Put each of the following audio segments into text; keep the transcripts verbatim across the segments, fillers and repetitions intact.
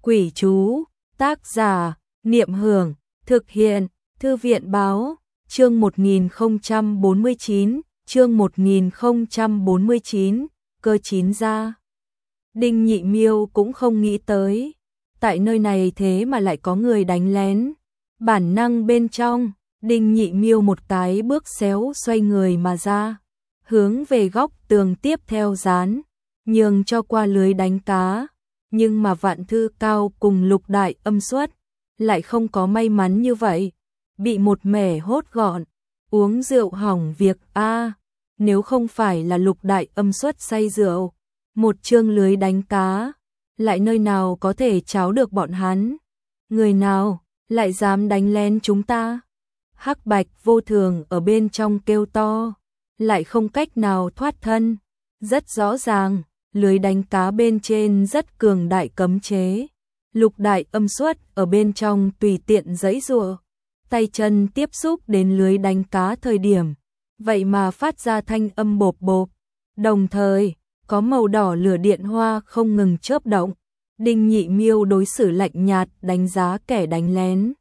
Quỷ chú, tác giả, Niệm Hưởng, thực hiện, Thư viện báo, chương một nghìn không trăm bốn mươi chín, chương một nghìn không trăm bốn mươi chín, cơ chín ra. Đinh Nhị Miêu cũng không nghĩ tới, tại nơi này thế mà lại có người đánh lén. Bản năng bên trong, Đinh Nhị Miêu một cái bước xéo xoay người mà ra, hướng về góc tường tiếp theo dán, nhường cho qua lưới đánh cá. Nhưng mà Vạn Thư Cao cùng Lục Đại Âm Xuất lại không có may mắn như vậy, bị một mẻ hốt gọn, uống rượu hỏng việc a. Nếu không phải là Lục Đại Âm Xuất say rượu, một chương lưới đánh cá, lại nơi nào có thể tráo được bọn hắn? Người nào lại dám đánh lén chúng ta? Hắc Bạch Vô Thường ở bên trong kêu to, lại không cách nào thoát thân. Rất rõ ràng, lưới đánh cá bên trên rất cường đại cấm chế. Lục Đại Âm Xuất ở bên trong tùy tiện giãy giụa, tay chân tiếp xúc đến lưới đánh cá thời điểm, vậy mà phát ra thanh âm bộp bộp, đồng thời có màu đỏ lửa điện hoa không ngừng chớp động. Đinh Nhị Miêu đối xử lạnh nhạt đánh giá kẻ đánh lén.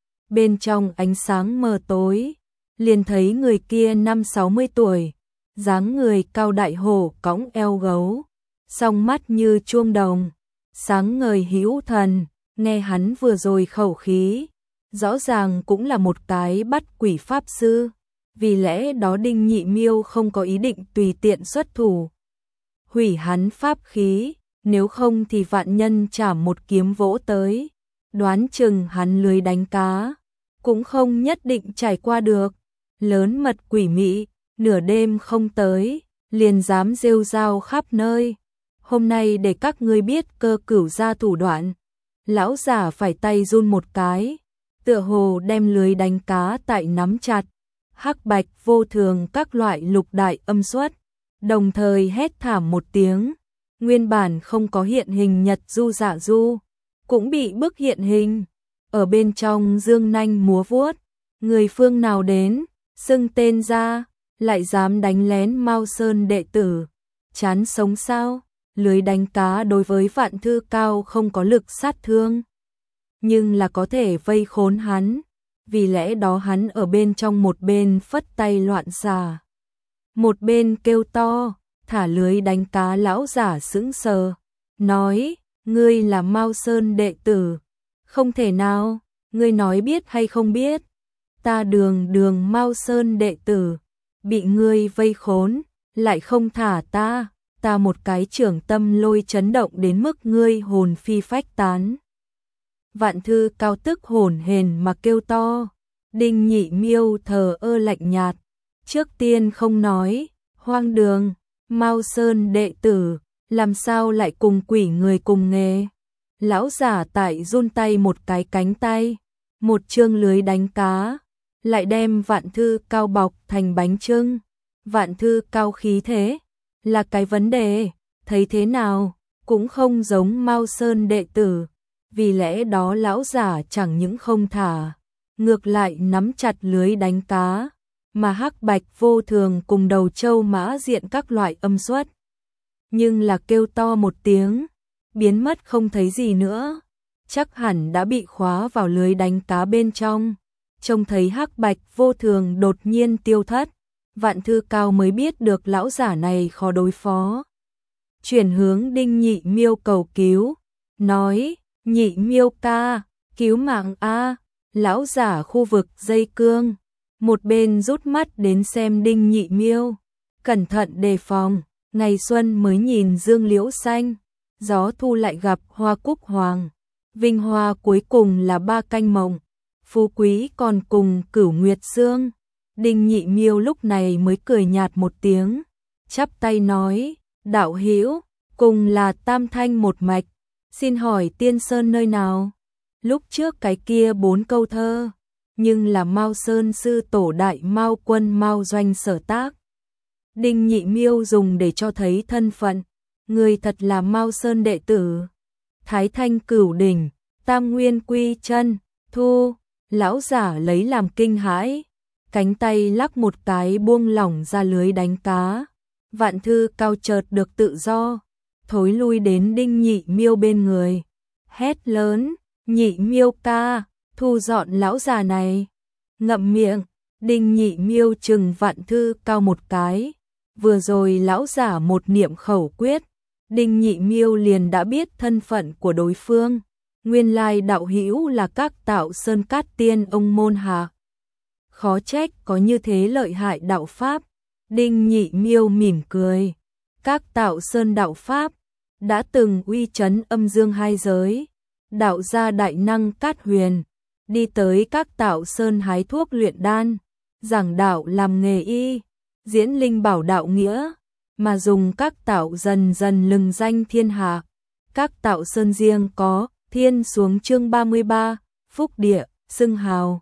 Bên trong ánh sáng mờ tối, liền thấy người kia năm sáu mươi tuổi, dáng người cao đại hổ cõng eo gấu, song mắt như chuông đồng, sáng ngời hữu thần. Nghe hắn vừa rồi khẩu khí, rõ ràng cũng là một cái bắt quỷ pháp sư, vì lẽ đó Đinh Nhị Miêu không có ý định tùy tiện xuất thủ hủy hắn pháp khí, nếu không thì vạn nhân chảm một kiếm vỗ tới, đoán chừng hắn lưới đánh cá cũng không nhất định trải qua được. Lớn mật quỷ mị, nửa đêm không tới, liền dám rêu rao khắp nơi. Hôm nay để các ngươi biết Cơ Cửu gia thủ đoạn. Lão giả phải tay run một cái, tựa hồ đem lưới đánh cá tại nắm chặt. Hắc Bạch Vô Thường các loại Lục Đại Âm Xuất đồng thời hét thảm một tiếng, nguyên bản không có hiện hình Nhật Du Dạ Du cũng bị bức hiện hình, ở bên trong dương nanh múa vuốt. Người phương nào đến, xưng tên ra, lại dám đánh lén Mao Sơn đệ tử, chán sống sao? Lưới đánh cá đối với Vạn Thư Cao không có lực sát thương, nhưng là có thể vây khốn hắn, vì lẽ đó hắn ở bên trong một bên phất tay loạn xà, một bên kêu to, thả lưới đánh cá. Lão giả sững sờ, nói, ngươi là Mao Sơn đệ tử? Không thể nào, ngươi nói biết hay không biết? Ta đường đường Mao Sơn đệ tử, bị ngươi vây khốn, lại không thả ta, ta một cái trưởng tâm lôi chấn động đến mức ngươi hồn phi phách tán. Vạn Thư Cao tức hồn hển mà kêu to. Đinh Nhị Miêu thờ ơ lạnh nhạt, trước tiên không nói, hoang đường, Mao Sơn đệ tử, làm sao lại cùng quỷ người cùng nghề? Lão giả tại run tay một cái cánh tay, một chương lưới đánh cá, lại đem Vạn Thư Cao bọc thành bánh chưng. Vạn Thư Cao khí thế là cái vấn đề, thấy thế nào cũng không giống Mao Sơn đệ tử, vì lẽ đó lão giả chẳng những không thả, ngược lại nắm chặt lưới đánh cá, mà Hắc Bạch Vô Thường cùng Đầu Châu Mã Diện các loại âm xuất, nhưng là kêu to một tiếng, biến mất không thấy gì nữa, chắc hẳn đã bị khóa vào lưới đánh cá bên trong. Trông thấy Hắc Bạch Vô Thường đột nhiên tiêu thất, Vạn Thư Cao mới biết được lão giả này khó đối phó. Chuyển hướng Đinh Nhị Miêu cầu cứu, nói, Nhị Miêu ca, cứu mạng a. Lão giả khu vực dây cương, một bên rút mắt đến xem Đinh Nhị Miêu, cẩn thận đề phòng. Ngày xuân mới nhìn dương liễu xanh, gió thu lại gặp hoa cúc hoàng, vinh hoa cuối cùng là ba canh mộng, phú quý còn cùng cửu nguyệt sương. Đinh Nhị Miêu lúc này mới cười nhạt một tiếng, chắp tay nói, đạo hữu, cùng là tam thanh một mạch, xin hỏi Tiên Sơn nơi nào? Lúc trước cái kia bốn câu thơ, nhưng là Mao Sơn sư tổ đại Mao Quân Mao Doanh sở tác. Đinh Nhị Miêu dùng để cho thấy thân phận, người thật là Mao Sơn đệ tử. Thái Thanh Cửu Đỉnh, Tam Nguyên Quy Chân, Thu. Lão giả lấy làm kinh hãi, cánh tay lắc một cái buông lỏng ra lưới đánh cá. Vạn Thư Cao chợt được tự do, thối lui đến Đinh Nhị Miêu bên người, hét lớn, Nhị Miêu ca, thu dọn lão già này. Ngậm miệng, Đinh Nhị Miêu chừng Vạn Thư Cao một cái. Vừa rồi lão giả một niệm khẩu quyết, Đinh Nhị Miêu liền đã biết thân phận của đối phương. Nguyên lai đạo hữu là Các Tạo Sơn Cát Tiên ông môn hạ. Khó trách có như thế lợi hại đạo pháp. Đinh Nhị Miêu mỉm cười. Các Tạo Sơn đạo pháp đã từng uy chấn âm dương hai giới. Đạo gia đại năng Cát Huyền đi tới Các Tạo Sơn hái thuốc luyện đan, giảng đạo làm nghề y, diễn linh bảo đạo nghĩa, mà dùng Các Tạo dần dần lừng danh thiên hạ. Các Tạo Sơn riêng có Thiên xuống chương ba mươi ba, Phúc Địa, xưng hào.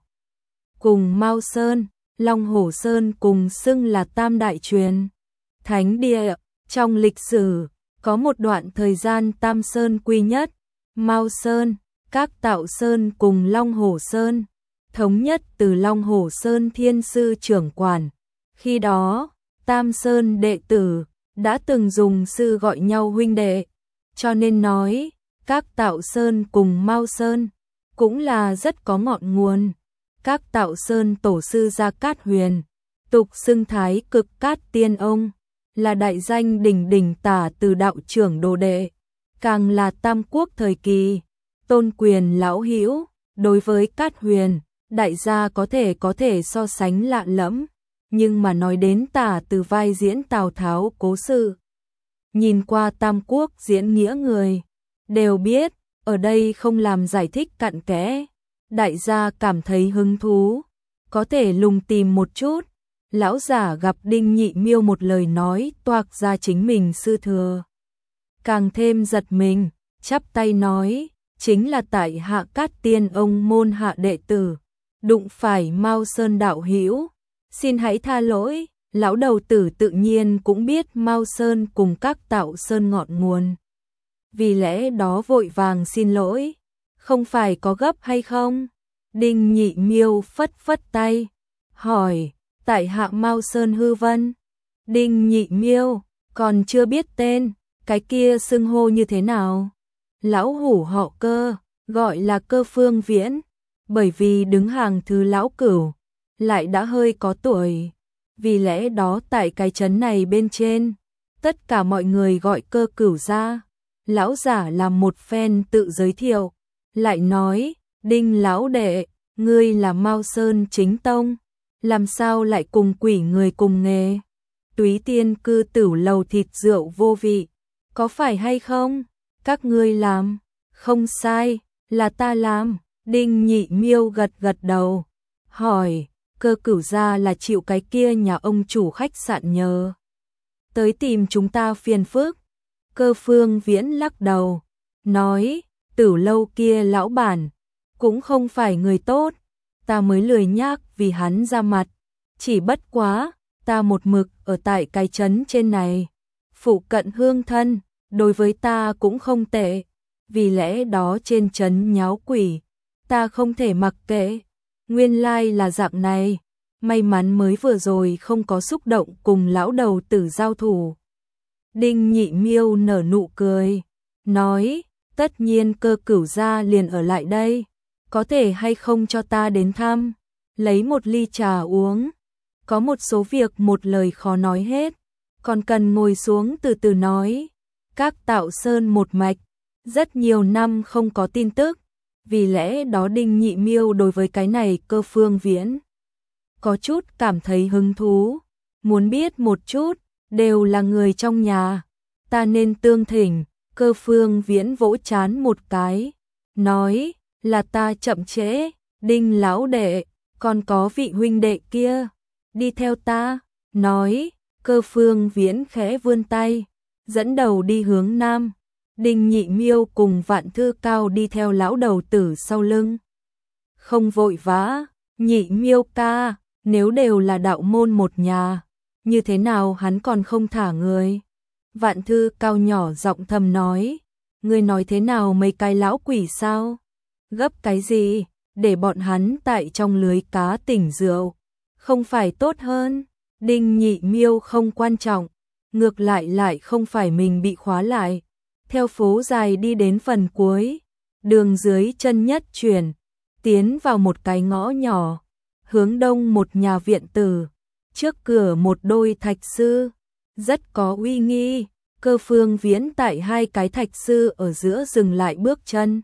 Cùng Mao Sơn, Long Hổ Sơn cùng xưng là Tam Đại Truyền. Thánh địa, trong lịch sử, có một đoạn thời gian Tam Sơn quy nhất, Mao Sơn, Các Tạo Sơn cùng Long Hổ Sơn, thống nhất từ Long Hổ Sơn thiên sư trưởng quản. Khi đó, Tam Sơn đệ tử đã từng dùng sư gọi nhau huynh đệ, cho nên nói Các Tạo Sơn cùng Mao Sơn cũng là rất có ngọn nguồn. Các Tạo Sơn tổ sư Gia Cát Huyền, tục xưng Thái Cực Cát Tiên ông, là đại danh đỉnh đỉnh tả từ đạo trưởng đồ đệ, càng là Tam Quốc thời kỳ tôn quyền lão hữu. Đối với Cát Huyền, đại gia có thể có thể so sánh lạ lẫm, nhưng mà nói đến tả từ vai diễn Tào Tháo cố sự, nhìn qua Tam Quốc diễn nghĩa người đều biết, ở đây không làm giải thích cặn kẽ. Đại gia cảm thấy hứng thú, có thể lùng tìm một chút. Lão giả gặp Đinh Nhị Miêu một lời nói toạc ra chính mình sư thừa, càng thêm giật mình, chắp tay nói, chính là tại hạ Cát Tiên ông môn hạ đệ tử, đụng phải Mao Sơn đạo hữu, xin hãy tha lỗi. Lão đầu tử tự nhiên cũng biết Mao Sơn cùng Các Tạo Sơn ngọn nguồn, vì lẽ đó vội vàng xin lỗi. Không phải có gấp hay không? Đinh Nhị Miêu phất phất tay, hỏi, tại hạ Mao Sơn Hư Vân. Đinh Nhị Miêu, còn chưa biết tên, cái kia xưng hô như thế nào? Lão hủ họ Cơ, gọi là Cơ Phương Viễn, bởi vì đứng hàng thứ lão cửu, lại đã hơi có tuổi. Vì lẽ đó tại cái trấn này bên trên, tất cả mọi người gọi Cơ cửu ra. Lão giả làm một phen tự giới thiệu, lại nói, Đinh lão đệ, ngươi là Mao Sơn chính tông, làm sao lại cùng quỷ người cùng nghề? Túy Tiên cư tửu lầu thịt rượu vô vị, có phải hay không? Các ngươi làm? Không sai, là ta làm. Đinh Nhị Miêu gật gật đầu, hỏi, Cơ cửu gia là chịu cái kia nhà ông chủ khách sạn nhờ tới tìm chúng ta phiền phức? Cơ Phương Viễn lắc đầu, nói, Tửu lâu kia lão bản cũng không phải người tốt, ta mới lười nhác vì hắn ra mặt. Chỉ bất quá, ta một mực ở tại cái trấn trên này, phụ cận hương thân, đối với ta cũng không tệ. Vì lẽ đó trên trấn nháo quỷ, ta không thể mặc kệ. Nguyên lai là dạng này, may mắn mới vừa rồi không có xúc động cùng lão đầu tử giao thủ. Đinh Nhị Miêu nở nụ cười, nói, tất nhiên Cơ cửu gia liền ở lại đây, có thể hay không cho ta đến thăm, lấy một ly trà uống. Có một số việc một lời khó nói hết, còn cần ngồi xuống từ từ nói. Các Tạo Sơn một mạch, rất nhiều năm không có tin tức, vì lẽ đó Đinh Nhị Miêu đối với cái này Cơ Phương Viễn có chút cảm thấy hứng thú, muốn biết một chút, đều là người trong nhà, ta nên tương thỉnh. Cơ Phương Viễn vỗ chán một cái, nói, là ta chậm trễ. Đinh lão đệ, còn có vị huynh đệ kia, đi theo ta. Nói, Cơ Phương Viễn khẽ vươn tay, dẫn đầu đi hướng nam. Đinh Nhị Miêu cùng Vạn Thư Cao đi theo lão đầu tử sau lưng. Không vội vã, Nhị Miêu ca, nếu đều là đạo môn một nhà, như thế nào hắn còn không thả người? Vạn Thư Cao nhỏ giọng thầm nói, ngươi nói thế nào mấy cái lão quỷ sao? Gấp cái gì, để bọn hắn tại trong lưới cá tỉnh rượu, không phải tốt hơn? Đinh Nhị Miêu không quan trọng, ngược lại lại không phải mình bị khóa lại. Theo phố dài đi đến phần cuối, đường dưới chân nhất chuyển, tiến vào một cái ngõ nhỏ, hướng đông một nhà viện tử, trước cửa một đôi thạch sư, rất có uy nghi. Cơ Phương Viễn tại hai cái thạch sư ở giữa dừng lại bước chân,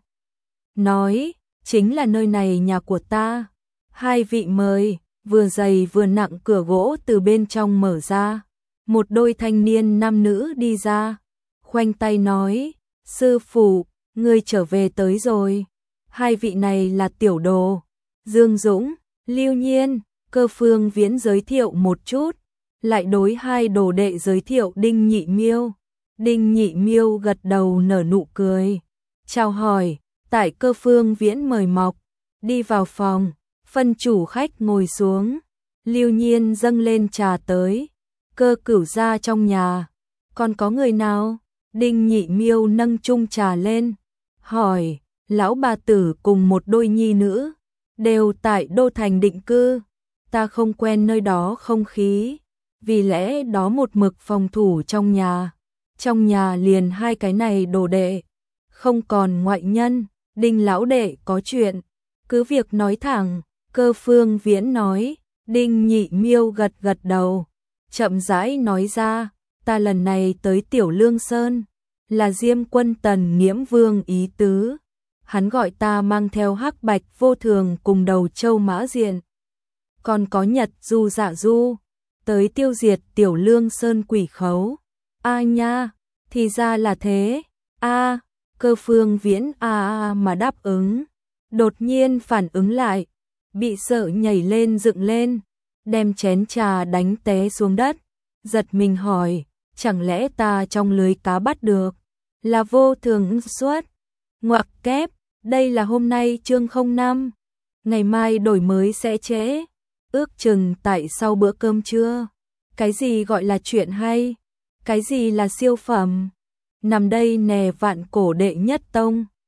nói, chính là nơi này nhà của ta, hai vị mời. Vừa dày vừa nặng cửa gỗ từ bên trong mở ra, một đôi thanh niên nam nữ đi ra, khoanh tay nói, sư phụ, ngươi trở về tới rồi. Hai vị này là tiểu đồ, Dương Dũng, Lưu Nhiên. Cơ Phương Viễn giới thiệu một chút, lại đối hai đồ đệ giới thiệu Đinh Nhị Miêu. Đinh Nhị Miêu gật đầu nở nụ cười, chào hỏi, tại Cơ Phương Viễn mời mọc, đi vào phòng, phân chủ khách ngồi xuống. Lưu Nhiên dâng lên trà tới, Cơ Cửu gia trong nhà, còn có người nào? Đinh Nhị Miêu nâng chung trà lên, hỏi, lão bà tử cùng một đôi nhi nữ, đều tại Đô Thành định cư, ta không quen nơi đó không khí, vì lẽ đó một mực phòng thủ trong nhà, trong nhà liền hai cái này đồ đệ, không còn ngoại nhân. Đinh lão đệ có chuyện, cứ việc nói thẳng. Cơ Phương Viễn nói. Đinh Nhị Miêu gật gật đầu, chậm rãi nói ra, ta lần này tới Tiểu Lương Sơn, là Diêm Quân Tần Nghiễm Vương ý tứ, hắn gọi ta mang theo Hắc Bạch Vô Thường cùng Đầu Châu Mã Diện, còn có Nhật Du Dạ Du, tới tiêu diệt Tiểu Lương Sơn quỷ khấu. A nha, thì ra là thế. A, Cơ Phương Viễn a a mà đáp ứng, đột nhiên phản ứng lại, bị sợ nhảy lên dựng lên, đem chén trà đánh té xuống đất, giật mình hỏi, chẳng lẽ ta trong lưới cá bắt được, là vô thường xuất, ngoặc kép, đây là hôm nay chương không năm, ngày mai đổi mới sẽ trễ, ước chừng tại sau bữa cơm trưa. Cái gì gọi là chuyện hay, cái gì là siêu phẩm, nằm đây nè vạn cổ đệ nhất tông.